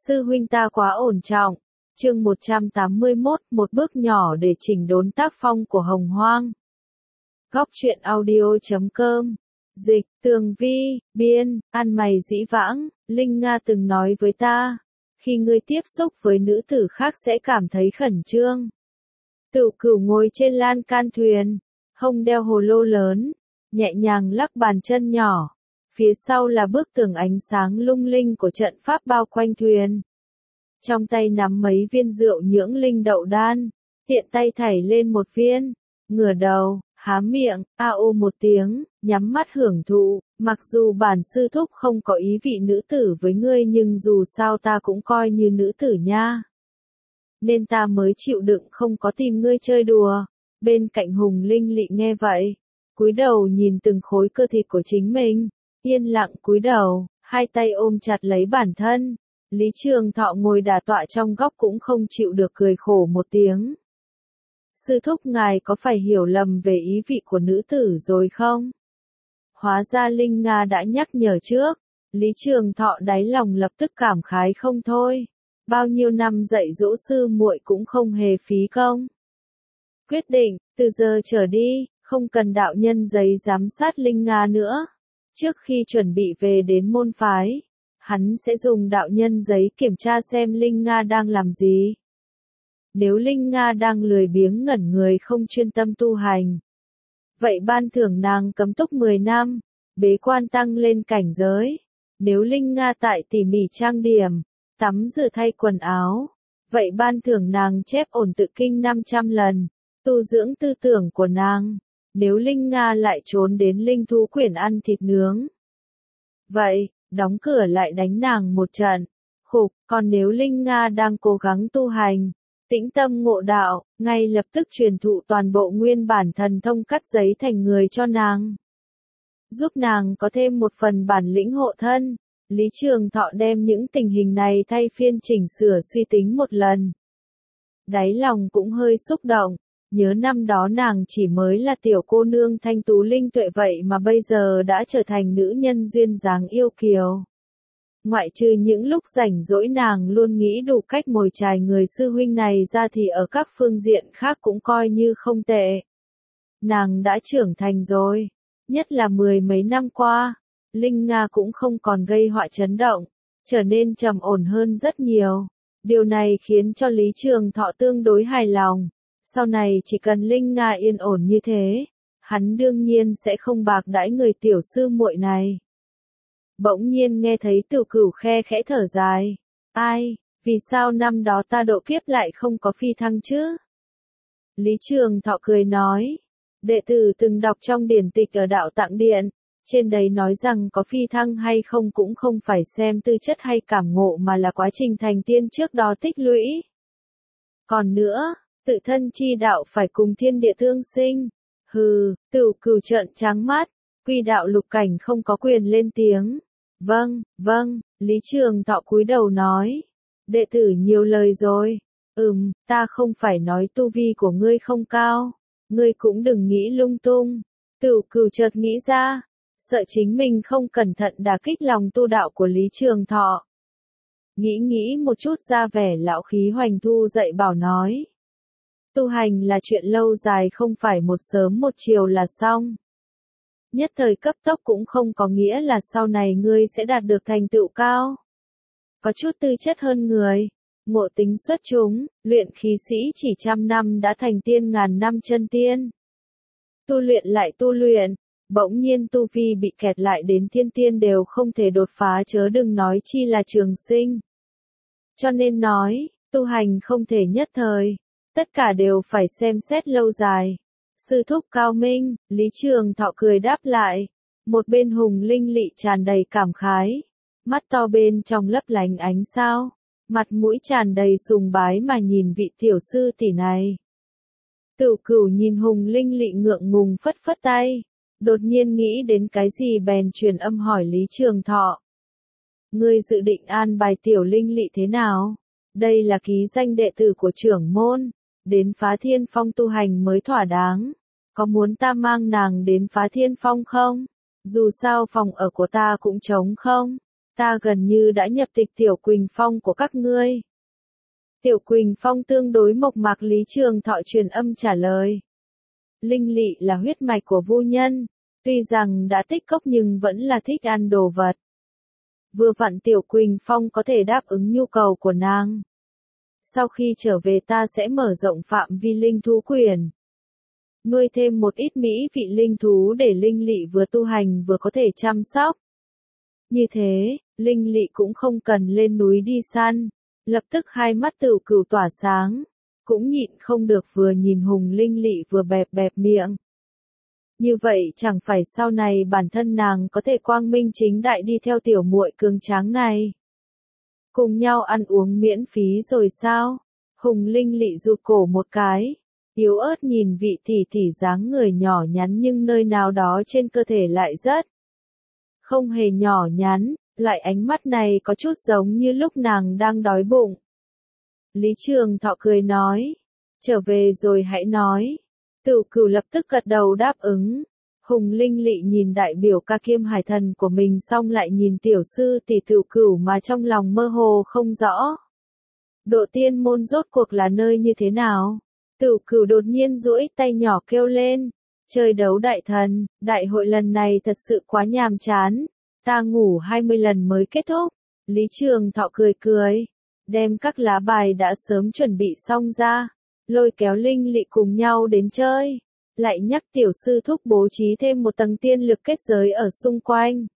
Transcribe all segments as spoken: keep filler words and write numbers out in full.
Sư huynh ta quá ổn trọng. Chương một trăm tám mươi mốt, một bước nhỏ để chỉnh đốn tác phong của Hồng Hoang. Góc truyện audio chấm com. Dịch, Tường Vi, biên, ăn mày dĩ vãng, Linh Nga từng nói với ta, khi ngươi tiếp xúc với nữ tử khác sẽ cảm thấy khẩn trương. Tửu Cửu ngồi trên lan can thuyền, hông đeo hồ lô lớn, nhẹ nhàng lắc bàn chân nhỏ. Phía sau là bức tường ánh sáng lung linh của trận pháp bao quanh thuyền. Trong tay nắm mấy viên rượu nhưỡng linh đậu đan, tiện tay thảy lên một viên, ngửa đầu, há miệng, a ô một tiếng, nhắm mắt hưởng thụ, mặc dù bản sư thúc không có ý vị nữ tử với ngươi nhưng dù sao ta cũng coi như nữ tử nha. Nên ta mới chịu đựng không có tìm ngươi chơi đùa. Bên cạnh Hùng Linh Lị nghe vậy, cúi đầu nhìn từng khối cơ thịt của chính mình, yên lặng cúi đầu, hai tay ôm chặt lấy bản thân. Lý Trường Thọ ngồi đả tọa trong góc cũng không chịu được cười khổ một tiếng. Sư thúc ngài có phải hiểu lầm về ý vị của nữ tử rồi không? Hóa ra Linh Nga đã nhắc nhở trước. Lý Trường Thọ đáy lòng lập tức cảm khái không thôi. Bao nhiêu năm dạy dỗ sư muội cũng không hề phí công. Quyết định, từ giờ trở đi, không cần đạo nhân giấy giám sát Linh Nga nữa. Trước khi chuẩn bị về đến môn phái, hắn sẽ dùng đạo nhân giấy kiểm tra xem Linh Nga đang làm gì. Nếu Linh Nga đang lười biếng ngẩn người không chuyên tâm tu hành, vậy ban thưởng nàng cấm túc mười năm, bế quan tăng lên cảnh giới. Nếu Linh Nga tại tỉ mỉ trang điểm, tắm rửa thay quần áo, vậy ban thưởng nàng chép ổn tự kinh năm trăm lần, tu dưỡng tư tưởng của nàng. Nếu Linh Nga lại trốn đến linh thú quyển ăn thịt nướng, vậy, đóng cửa lại đánh nàng một trận. Khục, còn nếu Linh Nga đang cố gắng tu hành, tĩnh tâm ngộ đạo, ngay lập tức truyền thụ toàn bộ nguyên bản thần thông cắt giấy thành người cho nàng. Giúp nàng có thêm một phần bản lĩnh hộ thân. Lý Trường Thọ đem những tình hình này thay phiên chỉnh sửa suy tính một lần. Đáy lòng cũng hơi xúc động. Nhớ năm đó nàng chỉ mới là tiểu cô nương thanh tú linh tuệ vậy mà bây giờ đã trở thành nữ nhân duyên dáng yêu kiều. Ngoại trừ những lúc rảnh rỗi nàng luôn nghĩ đủ cách mồi chài người sư huynh này ra thì ở các phương diện khác cũng coi như không tệ. Nàng đã trưởng thành rồi, nhất là mười mấy năm qua, Linh Nga cũng không còn gây họa chấn động, trở nên trầm ổn hơn rất nhiều. Điều này khiến cho Lý Trường Thọ tương đối hài lòng. Sau này chỉ cần Linh Nga yên ổn như thế, hắn đương nhiên sẽ không bạc đãi người tiểu sư muội này. Bỗng nhiên nghe thấy Tửu Cửu khe khẽ thở dài. Ai, vì sao năm đó ta độ kiếp lại không có phi thăng chứ? Lý Trường Thọ cười nói. Đệ tử từng đọc trong điển tịch ở Đạo Tạng Điện, trên đấy nói rằng có phi thăng hay không cũng không phải xem tư chất hay cảm ngộ mà là quá trình thành tiên trước đó tích lũy. Còn nữa, tự thân chi đạo phải cùng thiên địa tương sinh. Hừ, Tửu Cửu trợn trắng mắt, quy đạo lục cảnh không có quyền lên tiếng. Vâng, vâng, Lý Trường Thọ cúi đầu nói. Đệ tử nhiều lời rồi. Ừm, ta không phải nói tu vi của ngươi không cao. Ngươi cũng đừng nghĩ lung tung. Tửu Cửu chợt nghĩ ra, sợ chính mình không cẩn thận đả kích lòng tu đạo của Lý Trường Thọ. Nghĩ nghĩ một chút ra vẻ lão khí hoành thu dạy bảo nói. Tu hành là chuyện lâu dài không phải một sớm một chiều là xong. Nhất thời cấp tốc cũng không có nghĩa là sau này ngươi sẽ đạt được thành tựu cao. Có chút tư chất hơn người, ngộ tính xuất chúng, luyện khí sĩ chỉ trăm năm đã thành tiên ngàn năm chân tiên. Tu luyện lại tu luyện, bỗng nhiên tu vi bị kẹt lại đến thiên tiên đều không thể đột phá chớ đừng nói chi là trường sinh. Cho nên nói, tu hành không thể nhất thời. Tất cả đều phải xem xét lâu dài. Sư thúc cao minh, Lý Trường Thọ cười đáp lại. Một bên Hùng Linh Lị tràn đầy cảm khái. Mắt to bên trong lấp lánh ánh sao. Mặt mũi tràn đầy sùng bái mà nhìn vị tiểu sư tỷ này. Tửu Cửu nhìn Hùng Linh Lị ngượng ngùng phất phất tay. Đột nhiên nghĩ đến cái gì bèn truyền âm hỏi Lý Trường Thọ. Ngươi dự định an bài tiểu Linh Lị thế nào? Đây là ký danh đệ tử của trưởng môn. Đến Phá Thiên Phong tu hành mới thỏa đáng. Có muốn ta mang nàng đến Phá Thiên Phong không? Dù sao phòng ở của ta cũng trống không. Ta gần như đã nhập tịch Tiểu Quỳnh Phong của các ngươi. Tiểu Quỳnh Phong tương đối mộc mạc, Lý Trường Thọ truyền âm trả lời. Linh lị là huyết mạch của Vu Nhân, tuy rằng đã tích cốc nhưng vẫn là thích ăn đồ vật. Vừa vặn Tiểu Quỳnh Phong có thể đáp ứng nhu cầu của nàng. Sau khi trở về ta sẽ mở rộng phạm vi linh thú quyền. Nuôi thêm một ít mỹ vị linh thú để linh lị vừa tu hành vừa có thể chăm sóc. Như thế, linh lị cũng không cần lên núi đi săn. Lập tức hai mắt Tửu Cửu tỏa sáng, cũng nhịn không được vừa nhìn Hùng Linh Lị vừa bẹp bẹp miệng. Như vậy chẳng phải sau này bản thân nàng có thể quang minh chính đại đi theo tiểu muội cường tráng này. Cùng nhau ăn uống miễn phí rồi sao? Hùng Linh Lị rụt cổ một cái, yếu ớt nhìn vị tỷ tỷ dáng người nhỏ nhắn nhưng nơi nào đó trên cơ thể lại rất không hề nhỏ nhắn. Loại ánh mắt này có chút giống như lúc nàng đang đói bụng. Lý Trường Thọ cười nói, trở về rồi hãy nói. Tửu Cửu lập tức gật đầu đáp ứng. Hùng Linh Lị nhìn đại biểu ca kiêm hải thần của mình xong lại nhìn tiểu sư tỷ Tửu Cửu mà trong lòng mơ hồ không rõ. Độ tiên môn rốt cuộc là nơi như thế nào? Tửu Cửu đột nhiên duỗi tay nhỏ kêu lên, chơi đấu đại thần, đại hội lần này thật sự quá nhàm chán. Ta ngủ hai mươi lần mới kết thúc. Lý Trường Thọ cười cười, đem các lá bài đã sớm chuẩn bị xong ra, lôi kéo Linh Lị cùng nhau đến chơi, lại nhắc tiểu sư thúc bố trí thêm một tầng tiên lực kết giới ở xung quanh.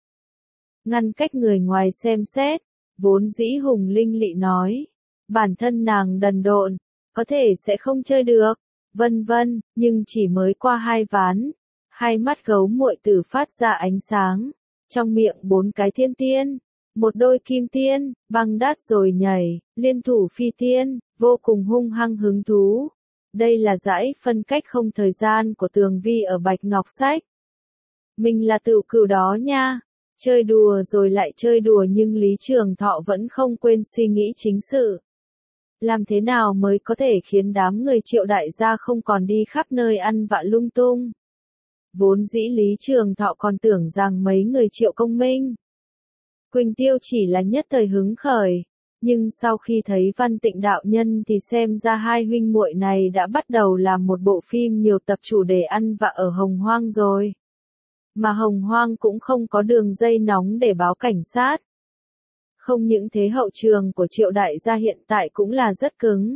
Ngăn cách người ngoài xem xét, vốn dĩ Hùng Linh Lị nói, bản thân nàng đần độn, có thể sẽ không chơi được, vân vân, nhưng chỉ mới qua hai ván, hai mắt gấu muội tử phát ra ánh sáng. Trong miệng bốn cái thiên tiên, một đôi kim tiên, băng đát rồi nhảy, liên thủ phi tiên, vô cùng hung hăng hứng thú. Đây là dãy phân cách không thời gian của Tường Vi ở Bạch Ngọc Sách. Mình là Tửu Cửu đó nha, chơi đùa rồi lại chơi đùa nhưng Lý Trường Thọ vẫn không quên suy nghĩ chính sự. Làm thế nào mới có thể khiến đám người Triệu đại gia không còn đi khắp nơi ăn vạ lung tung? Vốn dĩ Lý Trường Thọ còn tưởng rằng mấy người Triệu Công Minh, Quỳnh Tiêu chỉ là nhất thời hứng khởi, nhưng sau khi thấy Văn Tịnh đạo nhân thì xem ra hai huynh muội này đã bắt đầu làm một bộ phim nhiều tập chủ đề ăn vạ ở Hồng Hoang rồi. Mà Hồng Hoang cũng không có đường dây nóng để báo cảnh sát. Không những thế hậu trường của Triệu đại gia hiện tại cũng là rất cứng.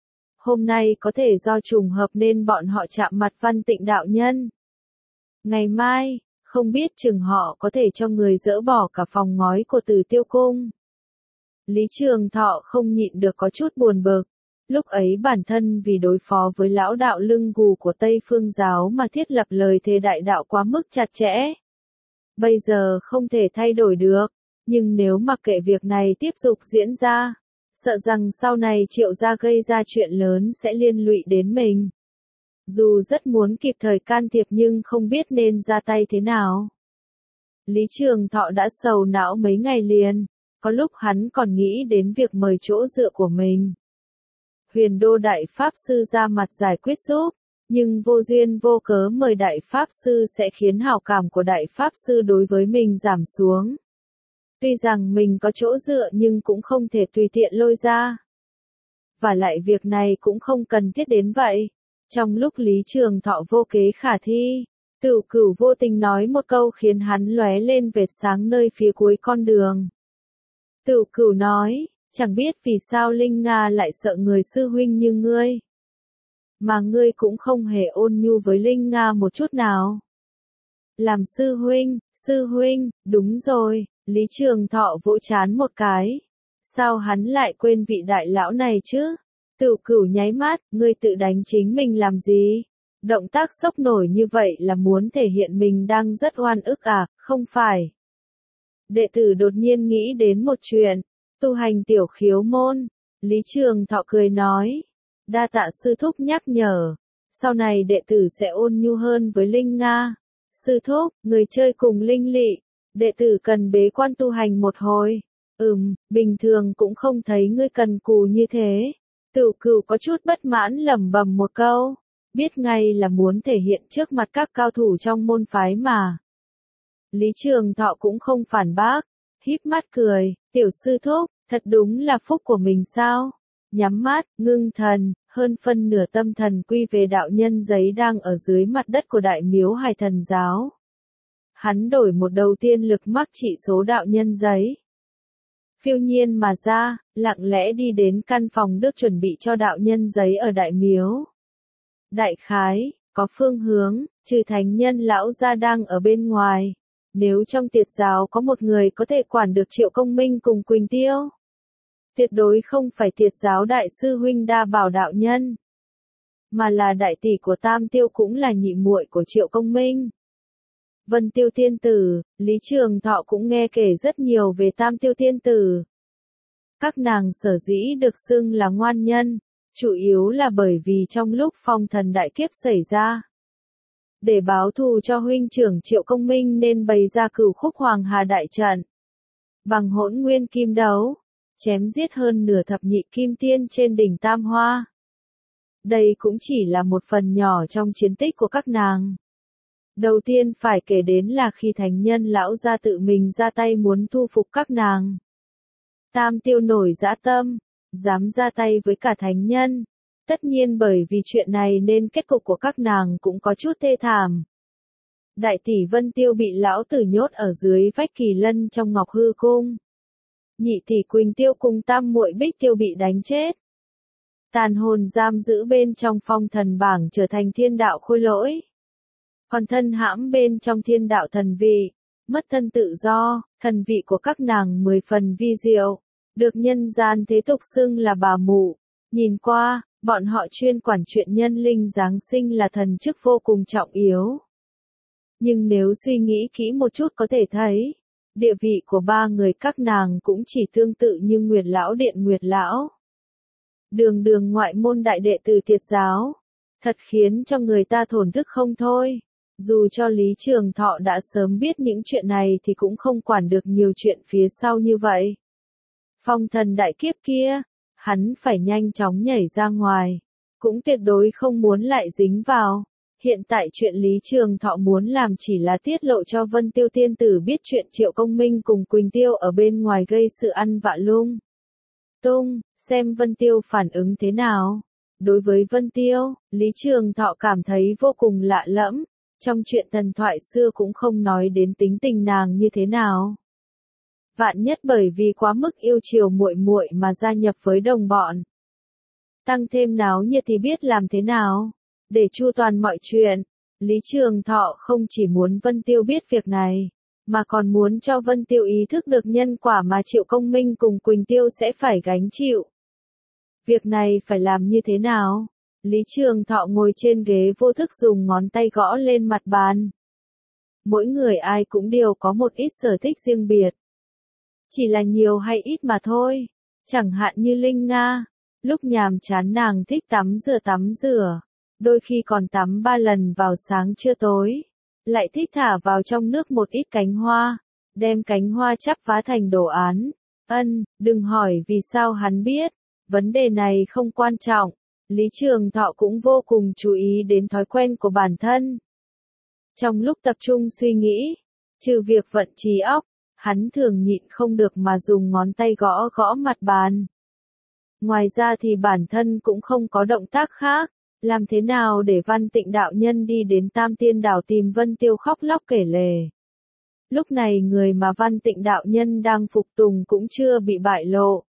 Hôm nay có thể do trùng hợp nên bọn họ chạm mặt Văn Tịnh đạo nhân. Ngày mai, không biết chừng họ có thể cho người dỡ bỏ cả phòng ngói của Tử Tiêu Cung. Lý Trường Thọ không nhịn được có chút buồn bực. Lúc ấy bản thân vì đối phó với lão đạo lưng gù của Tây Phương Giáo mà thiết lập lời thề đại đạo quá mức chặt chẽ. Bây giờ không thể thay đổi được, nhưng nếu mặc kệ việc này tiếp tục diễn ra, sợ rằng sau này Triệu gia gây ra chuyện lớn sẽ liên lụy đến mình. Dù rất muốn kịp thời can thiệp nhưng không biết nên ra tay thế nào. Lý Trường Thọ đã sầu não mấy ngày liền, có lúc hắn còn nghĩ đến việc mời chỗ dựa của mình. Huyền Đô Đại Pháp Sư ra mặt giải quyết giúp, nhưng vô duyên vô cớ mời Đại Pháp Sư sẽ khiến hảo cảm của Đại Pháp Sư đối với mình giảm xuống. Tuy rằng mình có chỗ dựa nhưng cũng không thể tùy tiện lôi ra. Và lại việc này cũng không cần thiết đến vậy. Trong lúc Lý Trường Thọ vô kế khả thi, Tửu Cửu vô tình nói một câu khiến hắn lóe lên vệt sáng nơi phía cuối con đường. Tửu Cửu nói, chẳng biết vì sao Linh Nga lại sợ người sư huynh như ngươi. Mà ngươi cũng không hề ôn nhu với Linh Nga một chút nào. Làm sư huynh, sư huynh, đúng rồi, Lý Trường Thọ vỗ chán một cái. Sao hắn lại quên vị đại lão này chứ? Tửu Cửu nháy mắt, ngươi tự đánh chính mình làm gì? Động tác sốc nổi như vậy là muốn thể hiện mình đang rất oan ức à, không phải? Đệ tử đột nhiên nghĩ đến một chuyện, tu hành tiểu khiếu môn. Lý Trường Thọ cười nói, đa tạ sư thúc nhắc nhở, sau này đệ tử sẽ ôn nhu hơn với Linh Nga. Sư thúc, người chơi cùng Linh Lị, đệ tử cần bế quan tu hành một hồi. Ừm, bình thường cũng không thấy ngươi cần cù như thế. Tửu Cửu có chút bất mãn lẩm bẩm một câu, biết ngay là muốn thể hiện trước mặt các cao thủ trong môn phái mà. Lý Trường Thọ cũng không phản bác, híp mắt cười, tiểu sư thúc, thật đúng là phúc của mình sao? Nhắm mắt, ngưng thần, hơn phân nửa tâm thần quy về đạo nhân giấy đang ở dưới mặt đất của đại miếu Hải Thần giáo. Hắn đổi một đầu tiên lực mắc trị số đạo nhân giấy. Phiêu nhiên mà ra, lặng lẽ đi đến căn phòng được chuẩn bị cho đạo nhân giấy ở đại miếu. Đại khái, có phương hướng, trừ thánh nhân lão gia đang ở bên ngoài. Nếu trong tiệt giáo có một người có thể quản được Triệu Công Minh cùng Quỳnh Tiêu, tuyệt đối không phải tiệt giáo đại sư huynh Đa Bảo đạo nhân, mà là đại tỷ của Tam Tiêu cũng là nhị muội của Triệu Công Minh. Vân Tiêu tiên tử, Lý Trường Thọ cũng nghe kể rất nhiều về Tam Tiêu tiên tử. Các nàng sở dĩ được xưng là ngoan nhân, chủ yếu là bởi vì trong lúc phong thần đại kiếp xảy ra, để báo thù cho huynh trưởng Triệu Công Minh nên bày ra cửu khúc Hoàng Hà đại trận. Bằng hỗn nguyên kim đấu, chém giết hơn nửa thập nhị kim tiên trên đỉnh Tam Hoa. Đây cũng chỉ là một phần nhỏ trong chiến tích của các nàng. Đầu tiên phải kể đến là khi thánh nhân lão gia tự mình ra tay muốn thu phục các nàng. Tam Tiêu nổi dã tâm, dám ra tay với cả thánh nhân. Tất nhiên bởi vì chuyện này nên kết cục của các nàng cũng có chút thê thảm. Đại tỷ Vân Tiêu bị lão tử nhốt ở dưới vách kỳ lân trong Ngọc Hư Cung. Nhị tỷ Quỳnh Tiêu cùng tam muội Bích Tiêu bị đánh chết. Tàn hồn giam giữ bên trong phong thần bảng trở thành thiên đạo khôi lỗi. Còn thân hãm bên trong thiên đạo thần vị, mất thân tự do, thần vị của các nàng mười phần vi diệu, được nhân gian thế tục xưng là bà mụ. Nhìn qua, bọn họ chuyên quản chuyện nhân linh giáng sinh là thần chức vô cùng trọng yếu. Nhưng nếu suy nghĩ kỹ một chút có thể thấy, địa vị của ba người các nàng cũng chỉ tương tự như Nguyệt Lão Điện Nguyệt Lão. Đường đường ngoại môn đại đệ tử tiệt giáo, thật khiến cho người ta thổn thức không thôi. Dù cho Lý Trường Thọ đã sớm biết những chuyện này thì cũng không quản được nhiều chuyện phía sau như vậy. Phong thần đại kiếp kia, hắn phải nhanh chóng nhảy ra ngoài, cũng tuyệt đối không muốn lại dính vào. Hiện tại chuyện Lý Trường Thọ muốn làm chỉ là tiết lộ cho Vân Tiêu tiên tử biết chuyện Triệu Công Minh cùng Quỳnh Tiêu ở bên ngoài gây sự ăn vạ lung tung, xem Vân Tiêu phản ứng thế nào. Đối với Vân Tiêu, Lý Trường Thọ cảm thấy vô cùng lạ lẫm, trong chuyện thần thoại xưa cũng không nói đến tính tình nàng như thế nào. Vạn nhất bởi vì quá mức yêu chiều muội muội mà gia nhập với đồng bọn. Tăng thêm náo nhiệt thì biết làm thế nào. Để chu toàn mọi chuyện, Lý Trường Thọ không chỉ muốn Vân Tiêu biết việc này, mà còn muốn cho Vân Tiêu ý thức được nhân quả mà Triệu Công Minh cùng Quỳnh Tiêu sẽ phải gánh chịu. Việc này phải làm như thế nào? Lý Trường Thọ ngồi trên ghế vô thức dùng ngón tay gõ lên mặt bàn. Mỗi người ai cũng đều có một ít sở thích riêng biệt. Chỉ là nhiều hay ít mà thôi. Chẳng hạn như Linh Nga, lúc nhàm chán nàng thích tắm rửa tắm rửa. Đôi khi còn tắm ba lần vào sáng trưa tối. Lại thích thả vào trong nước một ít cánh hoa. Đem cánh hoa chắp vá thành đồ án. Ân, đừng hỏi vì sao hắn biết. Vấn đề này không quan trọng. Lý Trường Thọ cũng vô cùng chú ý đến thói quen của bản thân. Trong lúc tập trung suy nghĩ, trừ việc vận trí óc, hắn thường nhịn không được mà dùng ngón tay gõ gõ mặt bàn. Ngoài ra thì bản thân cũng không có động tác khác. Làm thế nào để Văn Tịnh đạo nhân đi đến Tam Tiên đảo tìm Vân Tiêu khóc lóc kể lể. Lúc này người mà Văn Tịnh đạo nhân đang phục tùng cũng chưa bị bại lộ.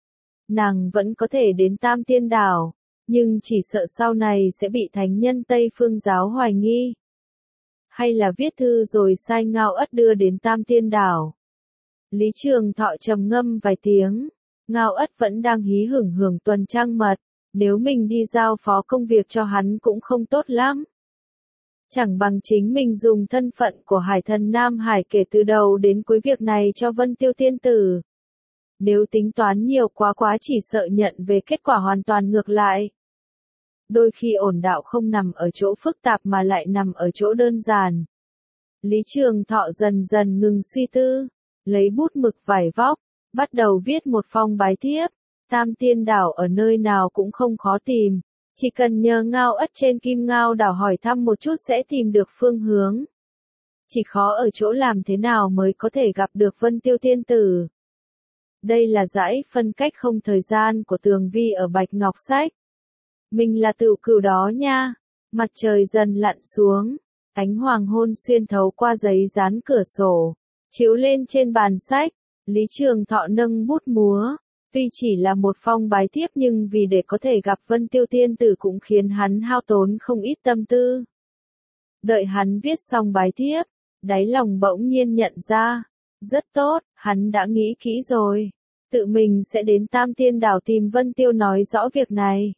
Nàng vẫn có thể đến Tam Tiên đảo, nhưng chỉ sợ sau này sẽ bị thánh nhân Tây Phương giáo hoài nghi. Hay là viết thư rồi sai Ngao Ất đưa đến Tam Tiên đảo. Lý Trường Thọ trầm ngâm vài tiếng, Ngao Ất vẫn đang hí hửng hưởng tuần trăng mật. Nếu mình đi giao phó công việc cho hắn cũng không tốt lắm. Chẳng bằng chính mình dùng thân phận của Hải Thần Nam Hải kể từ đầu đến cuối việc này cho Vân Tiêu tiên tử. Nếu tính toán nhiều quá quá chỉ sợ nhận về kết quả hoàn toàn ngược lại. Đôi khi ổn đạo không nằm ở chỗ phức tạp mà lại nằm ở chỗ đơn giản. Lý Trường Thọ dần dần ngừng suy tư, lấy bút mực vải vóc, bắt đầu viết một phong bái thiếp. Tam Tiên đảo ở nơi nào cũng không khó tìm, chỉ cần nhờ Ngao Ất trên Kim Ngao đảo hỏi thăm một chút sẽ tìm được phương hướng. Chỉ khó ở chỗ làm thế nào mới có thể gặp được Vân Tiêu Tiên Tử. Đây là dãy phân cách không thời gian của Tường Vi ở Bạch Ngọc Sách. Mình là tựu cửu đó nha. Mặt trời dần lặn xuống, ánh hoàng hôn xuyên thấu qua giấy dán cửa sổ, chiếu lên trên bàn sách. Lý Trường Thọ nâng bút múa, tuy chỉ là một phong bái thiếp nhưng vì để có thể gặp Vân Tiêu Tiên Tử cũng khiến hắn hao tốn không ít tâm tư. Đợi hắn viết xong bái thiếp, đáy lòng bỗng nhiên nhận ra, rất tốt, hắn đã nghĩ kỹ rồi, tự mình sẽ đến Tam Tiên Đảo tìm Vân Tiêu nói rõ việc này.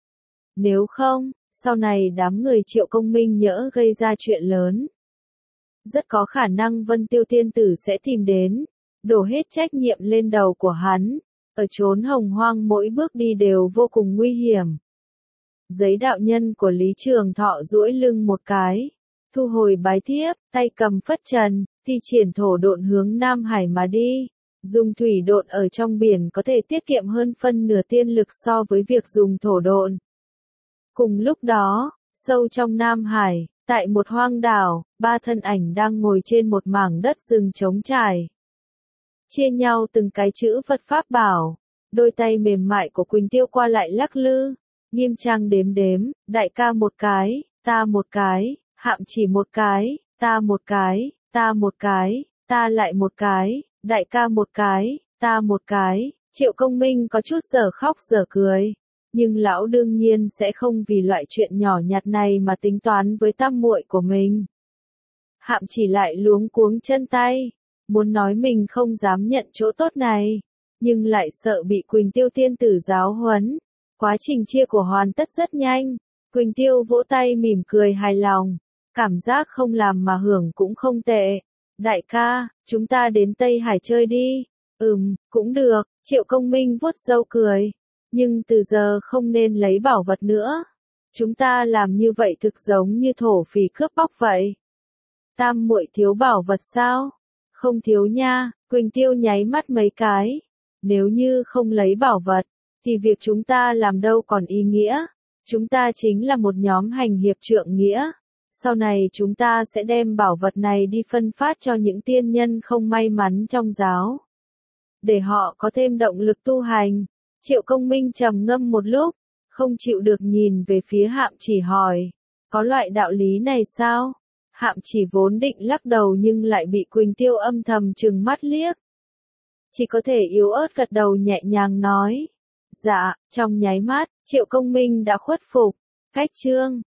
Nếu không, sau này đám người Triệu Công Minh nhỡ gây ra chuyện lớn, rất có khả năng Vân Tiêu Tiên Tử sẽ tìm đến, đổ hết trách nhiệm lên đầu của hắn. Ở chốn hồng hoang mỗi bước đi đều vô cùng nguy hiểm. Giấy đạo nhân của Lý Trường Thọ duỗi lưng một cái, thu hồi bái thiếp, tay cầm phất trần, thi triển thổ độn hướng Nam Hải mà đi. Dùng thủy độn ở trong biển có thể tiết kiệm hơn phân nửa tiên lực so với việc dùng thổ độn. Cùng lúc đó, sâu trong Nam Hải, tại một hoang đảo, ba thân ảnh đang ngồi trên một mảng đất rừng trống trải. Chia nhau từng cái chữ vật pháp bảo, đôi tay mềm mại của Quỳnh Tiêu qua lại lắc lư, nghiêm trang đếm đếm, đại ca một cái, ta một cái, Hạm Chỉ một cái, ta một cái, ta một cái, ta lại một cái, đại ca một cái, ta một cái. Triệu Công Minh có chút dở khóc dở cười, nhưng lão đương nhiên sẽ không vì loại chuyện nhỏ nhặt này mà tính toán với tam muội của mình. Hạm Chỉ lại luống cuống chân tay, muốn nói mình không dám nhận chỗ tốt này, nhưng lại sợ bị Quỳnh Tiêu Tiên Tử giáo huấn. Quá trình chia của hoàn tất rất nhanh, Quỳnh Tiêu vỗ tay mỉm cười hài lòng, cảm giác không làm mà hưởng cũng không tệ. Đại ca, chúng ta đến Tây Hải chơi đi. Ừm, cũng được, Triệu Công Minh vuốt râu cười, nhưng từ giờ không nên lấy bảo vật nữa. Chúng ta làm như vậy thực giống như thổ phỉ cướp bóc vậy. Tam muội thiếu bảo vật sao? Không thiếu nha, Quỳnh Tiêu nháy mắt mấy cái. Nếu như không lấy bảo vật, thì việc chúng ta làm đâu còn ý nghĩa. Chúng ta chính là một nhóm hành hiệp trượng nghĩa. Sau này chúng ta sẽ đem bảo vật này đi phân phát cho những tiên nhân không may mắn trong giáo, để họ có thêm động lực tu hành. Triệu Công Minh trầm ngâm một lúc, không chịu được nhìn về phía Hạm Chỉ hỏi, có loại đạo lý này sao? Hạm Chỉ vốn định lắc đầu nhưng lại bị Quỳnh Tiêu âm thầm trừng mắt liếc. Chỉ có thể yếu ớt gật đầu nhẹ nhàng nói, dạ. Trong nháy mắt, Triệu Công Minh đã khuất phục. Cách chương